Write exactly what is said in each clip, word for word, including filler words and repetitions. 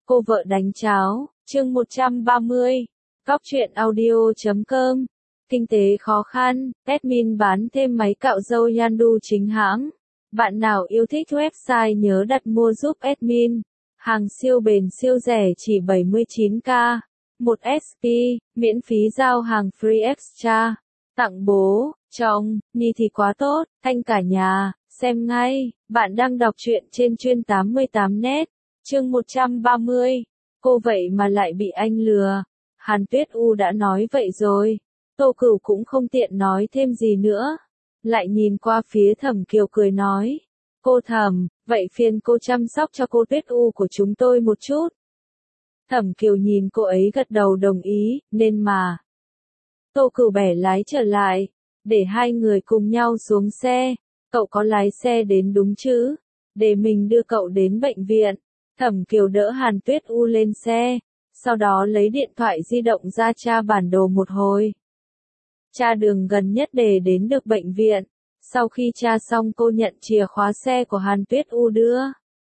Cô vợ đánh cháo, chương một trăm ba mươi. Góc truyện audio chấm com. Kinh tế khó khăn, admin bán thêm máy cạo râu Yandu chính hãng. Bạn nào yêu thích website nhớ đặt mua giúp admin. Hàng siêu bền siêu rẻ chỉ bảy mươi chín k. một ét pê, miễn phí giao hàng free extra. Tặng bố, chồng, Nhi thì quá tốt, thanh cả nhà, xem ngay. Bạn đang đọc truyện trên chuyên tám mươi tám net. Chương một trăm ba mươi. Cô vậy mà lại bị anh lừa. Hàn Tuyết U đã nói vậy rồi. Tô Cửu cũng không tiện nói thêm gì nữa. Lại nhìn qua phía Thẩm Kiều cười nói. Cô Thẩm, vậy phiền cô chăm sóc cho cô Tuyết U của chúng tôi một chút. Thẩm Kiều nhìn cô ấy gật đầu đồng ý, nên mà. Tô Cửu bẻ lái trở lại, để hai người cùng nhau xuống xe. Cậu có lái xe đến đúng chứ? Để mình đưa cậu đến bệnh viện. Thẩm Kiều đỡ Hàn Tuyết U lên xe, sau đó lấy điện thoại di động ra tra bản đồ một hồi. Tra đường gần nhất để đến được bệnh viện. Sau khi tra xong cô nhận chìa khóa xe của Hàn Tuyết U đưa.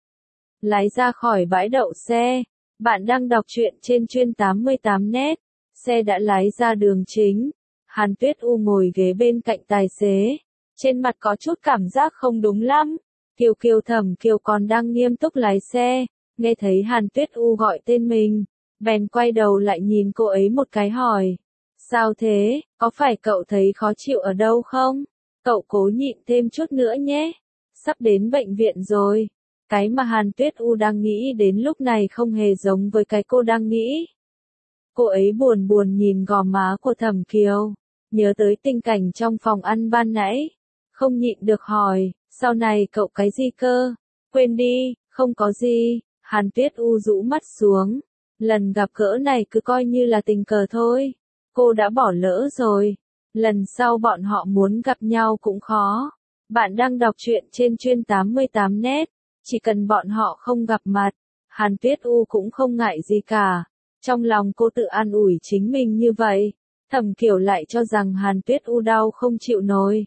Lái ra khỏi bãi đậu xe. Bạn đang đọc truyện trên chuyên tám mươi tám net. Xe đã lái ra đường chính. Hàn Tuyết U ngồi ghế bên cạnh tài xế. Trên mặt có chút cảm giác không đúng lắm. Kiều Kiều Thẩm Kiều còn đang nghiêm túc lái xe. Nghe thấy Hàn Tuyết U gọi tên mình, bèn quay đầu lại nhìn cô ấy một cái hỏi. Sao thế, có phải cậu thấy khó chịu ở đâu không? Cậu cố nhịn thêm chút nữa nhé. Sắp đến bệnh viện rồi. Cái mà Hàn Tuyết U đang nghĩ đến lúc này không hề giống với cái cô đang nghĩ. Cô ấy buồn buồn nhìn gò má của Thẩm Kiều, nhớ tới tình cảnh trong phòng ăn ban nãy. Không nhịn được hỏi, sau này cậu cái gì cơ? Quên đi, không có gì. Hàn Tuyết U rũ mắt xuống. Lần gặp gỡ này cứ coi như là tình cờ thôi. Cô đã bỏ lỡ rồi. Lần sau bọn họ muốn gặp nhau cũng khó. Bạn đang đọc truyện trên chuyên tám mươi tám net. Chỉ cần bọn họ không gặp mặt, Hàn Tuyết U cũng không ngại gì cả. Trong lòng cô tự an ủi chính mình như vậy. Thẩm Kiều lại cho rằng Hàn Tuyết U đau không chịu nổi.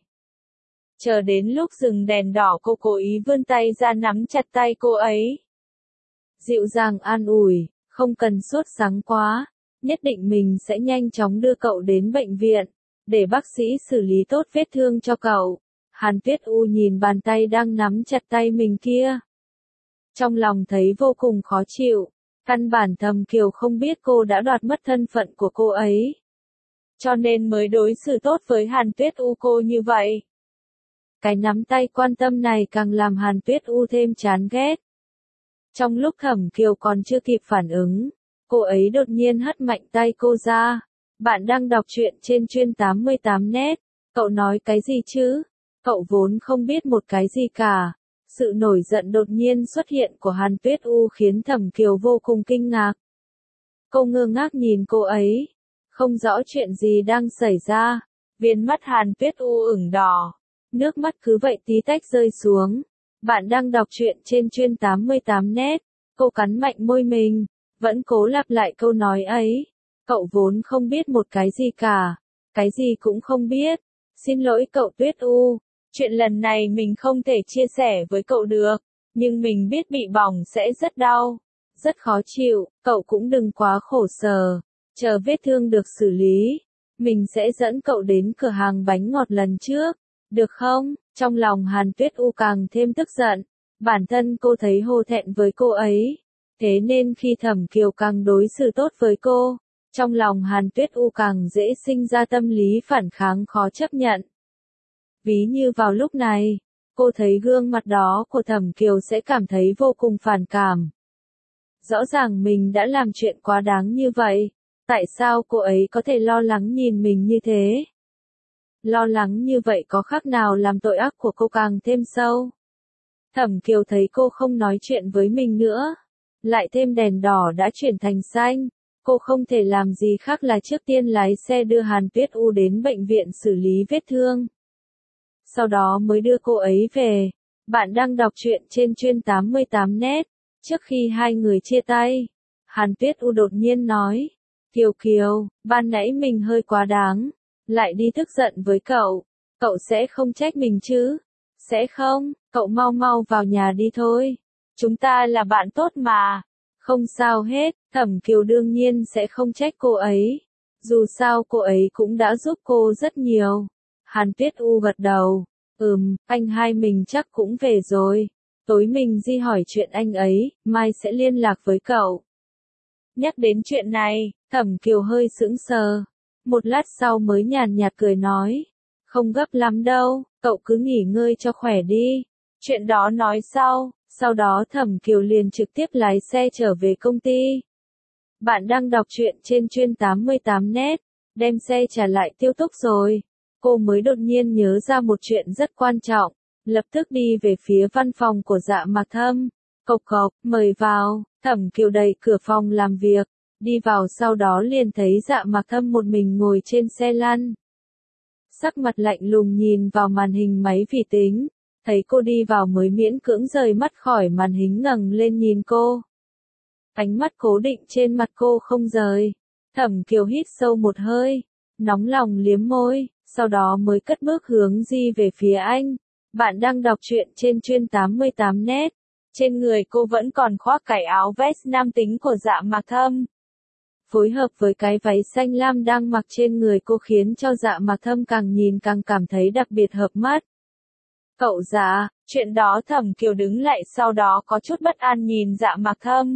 Chờ đến lúc dừng đèn đỏ cô cố ý vươn tay ra nắm chặt tay cô ấy. Dịu dàng an ủi, không cần sốt sắng quá, nhất định mình sẽ nhanh chóng đưa cậu đến bệnh viện, để bác sĩ xử lý tốt vết thương cho cậu. Hàn Tuyết U nhìn bàn tay đang nắm chặt tay mình kia. Trong lòng thấy vô cùng khó chịu, căn bản Thẩm Kiều không biết cô đã đoạt mất thân phận của cô ấy. Cho nên mới đối xử tốt với Hàn Tuyết U cô như vậy. Cái nắm tay quan tâm này càng làm Hàn Tuyết U thêm chán ghét. Trong lúc Thẩm Kiều còn chưa kịp phản ứng, cô ấy đột nhiên hất mạnh tay cô ra. Bạn đang đọc truyện trên chuyên tám mươi tám net. Cậu nói cái gì chứ? Cậu vốn không biết một cái gì cả. Sự nổi giận đột nhiên xuất hiện của Hàn Tuyết U khiến Thẩm Kiều vô cùng kinh ngạc. Cô ngơ ngác nhìn cô ấy, không rõ chuyện gì đang xảy ra. Viền mắt Hàn Tuyết U ửng đỏ, nước mắt cứ vậy tí tách rơi xuống. Bạn đang đọc truyện trên chuyên tám mươi tám net. Cô cắn mạnh môi mình, vẫn cố lặp lại câu nói ấy. Cậu vốn không biết một cái gì cả. Cái gì cũng không biết. Xin lỗi cậu Tuyết U. Chuyện lần này mình không thể chia sẻ với cậu được. Nhưng mình biết bị bỏng sẽ rất đau. Rất khó chịu. Cậu cũng đừng quá khổ sở. Chờ vết thương được xử lý. Mình sẽ dẫn cậu đến cửa hàng bánh ngọt lần trước. Được không? Trong lòng Hàn Tuyết U càng thêm tức giận. Bản thân cô thấy hổ thẹn với cô ấy. Thế nên khi Thẩm Kiều càng đối xử tốt với cô, trong lòng Hàn Tuyết U càng dễ sinh ra tâm lý phản kháng khó chấp nhận. Ví như vào lúc này, cô thấy gương mặt đó của Thẩm Kiều sẽ cảm thấy vô cùng phản cảm. Rõ ràng mình đã làm chuyện quá đáng như vậy. Tại sao cô ấy có thể lo lắng nhìn mình như thế? Lo lắng như vậy có khác nào làm tội ác của cô càng thêm sâu. Thẩm Kiều thấy cô không nói chuyện với mình nữa. Lại thêm đèn đỏ đã chuyển thành xanh. Cô không thể làm gì khác là trước tiên lái xe đưa Hàn Tuyết U đến bệnh viện xử lý vết thương. Sau đó mới đưa cô ấy về. Bạn đang đọc truyện trên chuyên tám mươi tám net. Trước khi hai người chia tay, Hàn Tuyết U đột nhiên nói. Kiều Kiều, ban nãy mình hơi quá đáng. Lại đi tức giận với cậu. Cậu sẽ không trách mình chứ? Sẽ không, cậu mau mau vào nhà đi thôi. Chúng ta là bạn tốt mà. Không sao hết, Thẩm Kiều đương nhiên sẽ không trách cô ấy. Dù sao cô ấy cũng đã giúp cô rất nhiều. Hàn Tuyết U gật đầu. Ừm, anh hai mình chắc cũng về rồi. Tối mình đi hỏi chuyện anh ấy, mai sẽ liên lạc với cậu. Nhắc đến chuyện này, Thẩm Kiều hơi sững sờ. Một lát sau mới nhàn nhạt cười nói. Không gấp lắm đâu, cậu cứ nghỉ ngơi cho khỏe đi. Chuyện đó nói sau, sau đó Thẩm Kiều liền trực tiếp lái xe trở về công ty. Bạn đang đọc truyện trên chuyên tám mươi tám net, đem xe trả lại Tiêu Túc rồi. Cô mới đột nhiên nhớ ra một chuyện rất quan trọng, lập tức đi về phía văn phòng của Dạ Mạc Thâm. Cộc cộc, mời vào, Thẩm Kiều đẩy cửa phòng làm việc, đi vào sau đó liền thấy Dạ Mạc Thâm một mình ngồi trên xe lăn. Sắc mặt lạnh lùng nhìn vào màn hình máy vi tính, thấy cô đi vào mới miễn cưỡng rời mắt khỏi màn hình ngẩng lên nhìn cô. Ánh mắt cố định trên mặt cô không rời. Thẩm Kiều hít sâu một hơi, nóng lòng liếm môi, sau đó mới cất bước hướng di về phía anh. Bạn đang đọc truyện trên chuyên tám mươi tám net. Trên người cô vẫn còn khoác cái áo vest nam tính của Dạ Mạc Thâm. Phối hợp với cái váy xanh lam đang mặc trên người cô khiến cho Dạ Mạc Thâm càng nhìn càng cảm thấy đặc biệt hợp mắt. Cậu Dạ, chuyện đó Thẩm Kiều đứng lại sau đó có chút bất an nhìn Dạ Mạc Thâm.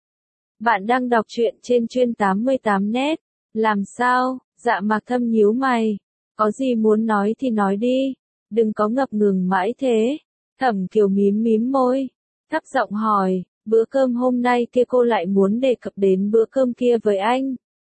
Bạn đang đọc truyện trên chuyên tám mươi tám net. Làm sao? Dạ Mạc Thâm nhíu mày. Có gì muốn nói thì nói đi. Đừng có ngập ngừng mãi thế. Thẩm Kiều mím mím môi. Thấp giọng hỏi, bữa cơm hôm nay kia cô lại muốn đề cập đến bữa cơm kia với anh.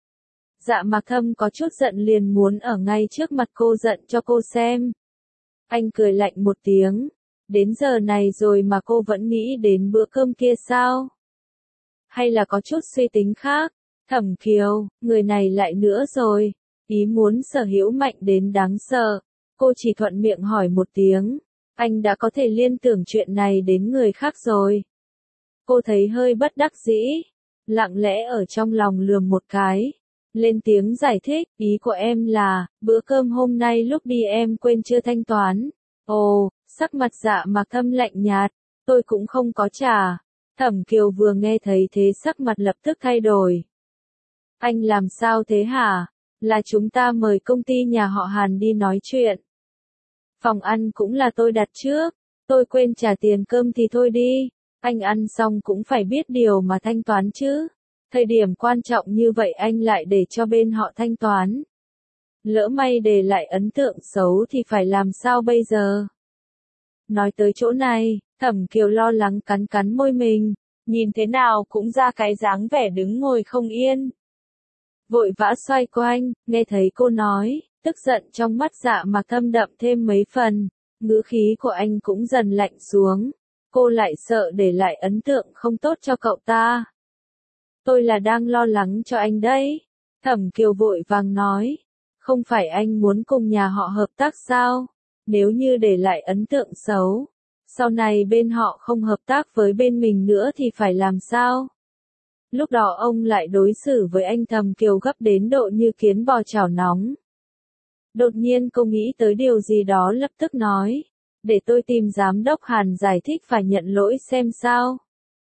Dạ Mạc Thâm có chút giận liền muốn ở ngay trước mặt cô giận cho cô xem. Anh cười lạnh một tiếng. Đến giờ này rồi mà cô vẫn nghĩ đến bữa cơm kia sao? Hay là có chút suy tính khác? Thẩm Kiều, người này lại nữa rồi. Ý muốn sở hữu mạnh đến đáng sợ. Cô chỉ thuận miệng hỏi một tiếng. Anh đã có thể liên tưởng chuyện này đến người khác rồi. Cô thấy hơi bất đắc dĩ. Lặng lẽ ở trong lòng lườm một cái. Lên tiếng giải thích, ý của em là, bữa cơm hôm nay lúc đi em quên chưa thanh toán. Ồ, sắc mặt Dạ Mạc Thâm lạnh nhạt. Tôi cũng không có trả. Thẩm Kiều vừa nghe thấy thế sắc mặt lập tức thay đổi. Anh làm sao thế hả? Là chúng ta mời công ty nhà họ Hàn đi nói chuyện. Phòng ăn cũng là tôi đặt trước. Tôi quên trả tiền cơm thì thôi đi. Anh ăn xong cũng phải biết điều mà thanh toán chứ. Thời điểm quan trọng như vậy anh lại để cho bên họ thanh toán. Lỡ may để lại ấn tượng xấu thì phải làm sao bây giờ? Nói tới chỗ này, Thẩm Kiều lo lắng cắn cắn môi mình. Nhìn thế nào cũng ra cái dáng vẻ đứng ngồi không yên. Vội vã xoay quanh, nghe thấy cô nói, tức giận trong mắt Dạ Mạc Thâm đậm thêm mấy phần, ngữ khí của anh cũng dần lạnh xuống. Cô lại sợ để lại ấn tượng không tốt cho cậu ta. Tôi là đang lo lắng cho anh đấy. Thẩm Kiều vội vàng nói, không phải anh muốn cùng nhà họ hợp tác sao? Nếu như để lại ấn tượng xấu, sau này bên họ không hợp tác với bên mình nữa thì phải làm sao? Lúc đó ông lại đối xử với anh Thẩm Kiều gấp đến độ như kiến bò chảo nóng. Đột nhiên cô nghĩ tới điều gì đó lập tức nói, để tôi tìm giám đốc Hàn giải thích và nhận lỗi xem sao.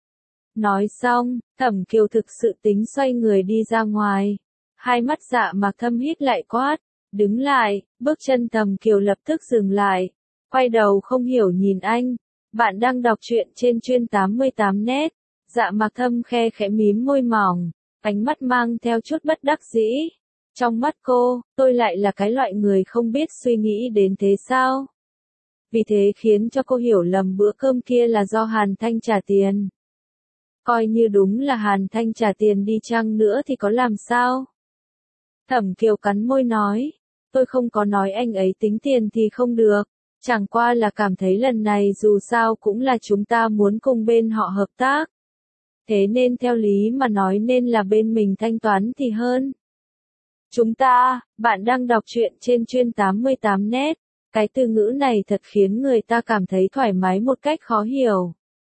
Nói xong, Thẩm Kiều thực sự tính xoay người đi ra ngoài. Hai mắt Dạ Mạc Thâm hít lại quát, đứng lại, bước chân Thẩm Kiều lập tức dừng lại, quay đầu không hiểu nhìn anh. Bạn đang đọc truyện trên chuyên tám mươi tám net. Dạ Mạc Thâm khe khẽ mím môi mỏng, ánh mắt mang theo chút bất đắc dĩ. Trong mắt cô, tôi lại là cái loại người không biết suy nghĩ đến thế sao? Vì thế khiến cho cô hiểu lầm bữa cơm kia là do Hàn Thanh trả tiền. Coi như đúng là Hàn Thanh trả tiền đi chăng nữa thì có làm sao? Thẩm Kiều cắn môi nói, tôi không có nói anh ấy tính tiền thì không được. Chẳng qua là cảm thấy lần này dù sao cũng là chúng ta muốn cùng bên họ hợp tác. Thế nên theo lý mà nói nên là bên mình thanh toán thì hơn. Chúng ta, bạn đang đọc truyện trên chuyên tám mươi tám net. Cái từ ngữ này thật khiến người ta cảm thấy thoải mái một cách khó hiểu.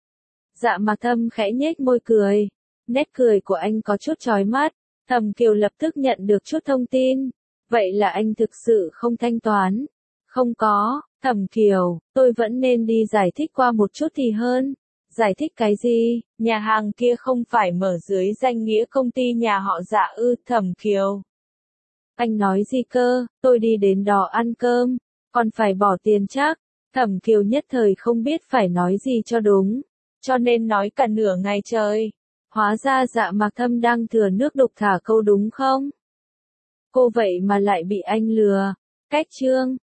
Dạ Mạc Thâm khẽ nhếch môi cười. Nét cười của anh có chút chói mắt. Thẩm Kiều lập tức nhận được chút thông tin. Vậy là anh thực sự không thanh toán. Không có, Thẩm Kiều, tôi vẫn nên đi giải thích qua một chút thì hơn. Giải thích cái gì? Nhà hàng kia không phải mở dưới danh nghĩa công ty nhà họ Dạ ư? Thẩm Kiều. Anh nói gì cơ? Tôi đi đến đó ăn cơm, còn phải bỏ tiền chắc. Thẩm Kiều nhất thời không biết phải nói gì cho đúng, cho nên nói cả nửa ngày trời. Hóa ra Dạ Mạc Thâm đang thừa nước đục thả câu đúng không? Cô vậy mà lại bị anh lừa. Cách chương